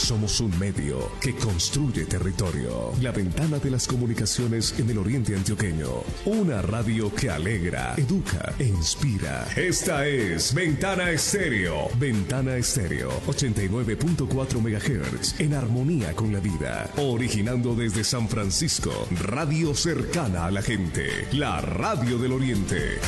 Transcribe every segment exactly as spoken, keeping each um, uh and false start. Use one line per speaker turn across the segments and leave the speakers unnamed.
Somos un medio que construye territorio. La ventana de las comunicaciones en el oriente antioqueño. Una radio que alegra, educa e inspira. Esta es Ventana Estéreo. Ventana Estéreo, ochenta y nueve punto cuatro megahertz, en armonía con la vida. Originando desde San Francisco, radio cercana a la gente. La radio del oriente.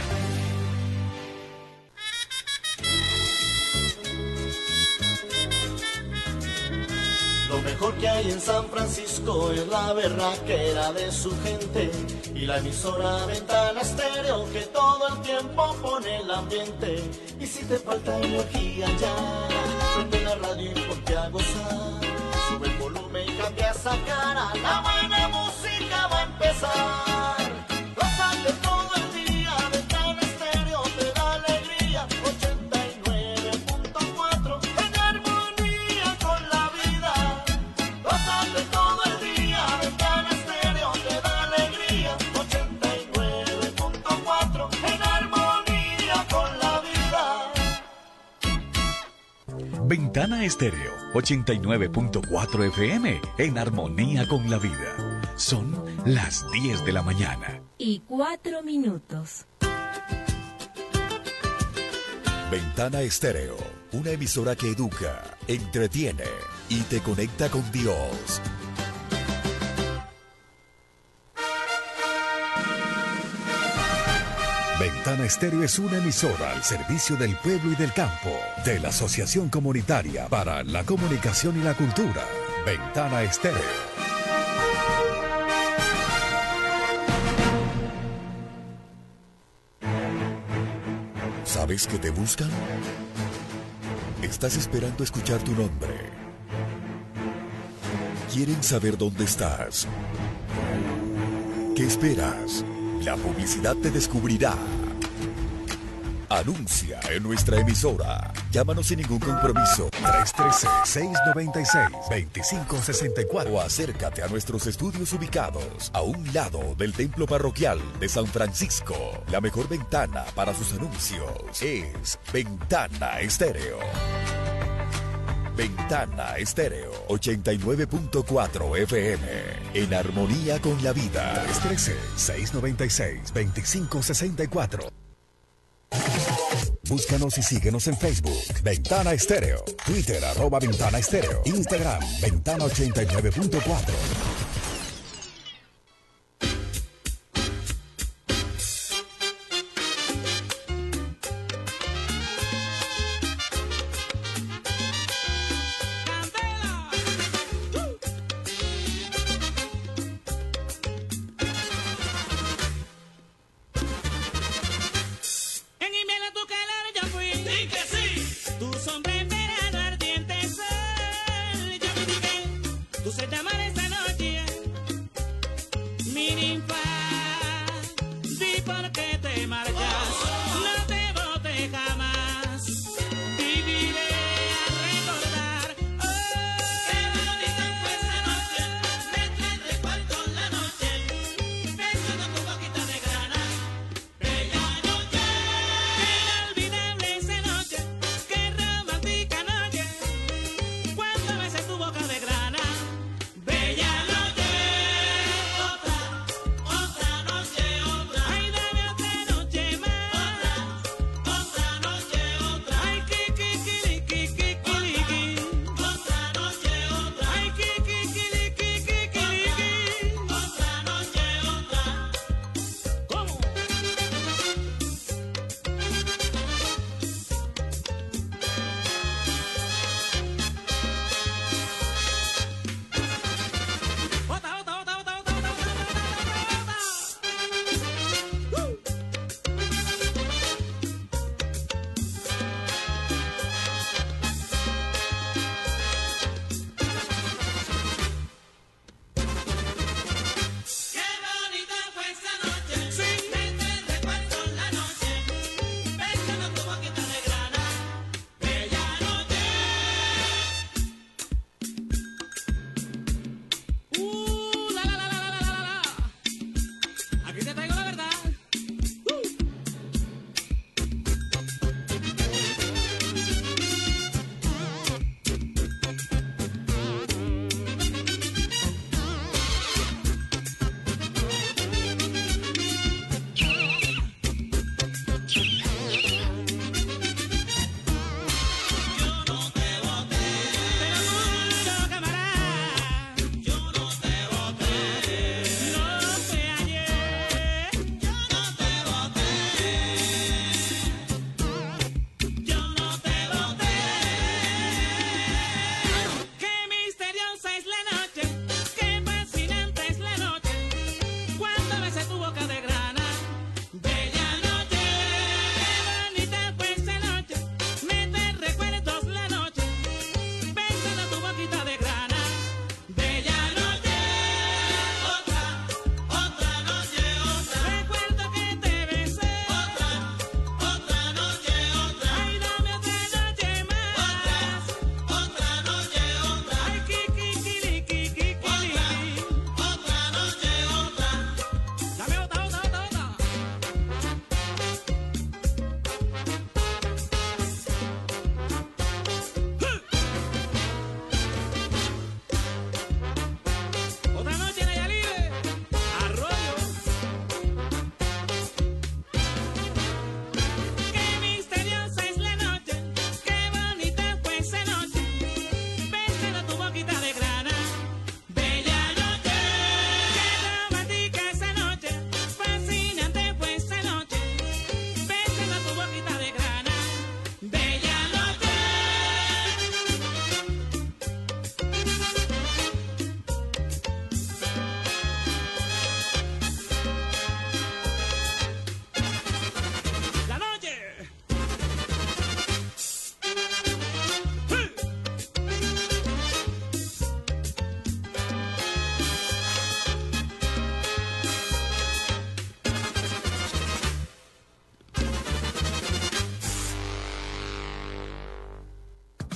Lo mejor que hay en San Francisco es la berraquera de su gente y la emisora Ventana Estéreo que todo el tiempo pone el ambiente. Y si te falta energía ya, prende la radio y ponte a gozar. Sube el volumen y cambia esa cara, la buena música va a empezar. Gózate todo el día, Ventana Estéreo te da alegría. ochenta y nueve punto cuatro en armonía con la vida. Gózate todo el día, Ventana Estéreo te da alegría. ochenta y nueve punto cuatro en armonía con la vida.
Ventana Estéreo ochenta y nueve punto cuatro F M en armonía con la vida. Son las diez de la mañana.
Y cuatro minutos.
Ventana Estéreo, una emisora que educa, entretiene y te conecta con Dios. Ventana Estéreo es una emisora al servicio del pueblo y del campo, de la Asociación Comunitaria para la Comunicación y la Cultura. Ventana Estéreo. ¿Sabes que te buscan? Estás esperando escuchar tu nombre. Quieren saber dónde estás. ¿Qué esperas? La publicidad te descubrirá. Anuncia en nuestra emisora. Llámanos sin ningún compromiso. tres uno tres, seis nueve seis, dos cinco seis cuatro o acércate a nuestros estudios ubicados a un lado del templo parroquial de San Francisco. La mejor ventana para sus anuncios es Ventana Estéreo. Ventana Estéreo ochenta y nueve punto cuatro F M en armonía con la vida. tres uno tres, seis nueve seis, dos cinco seis cuatro. Búscanos y síguenos en Facebook, Ventana Estéreo, Twitter, arroba Ventana Estéreo, Instagram, Ventana ochenta y nueve punto cuatro.
Tu se llamará esta noche.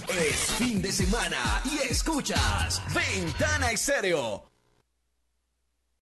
Es fin de semana y escuchas Ventana Estéreo.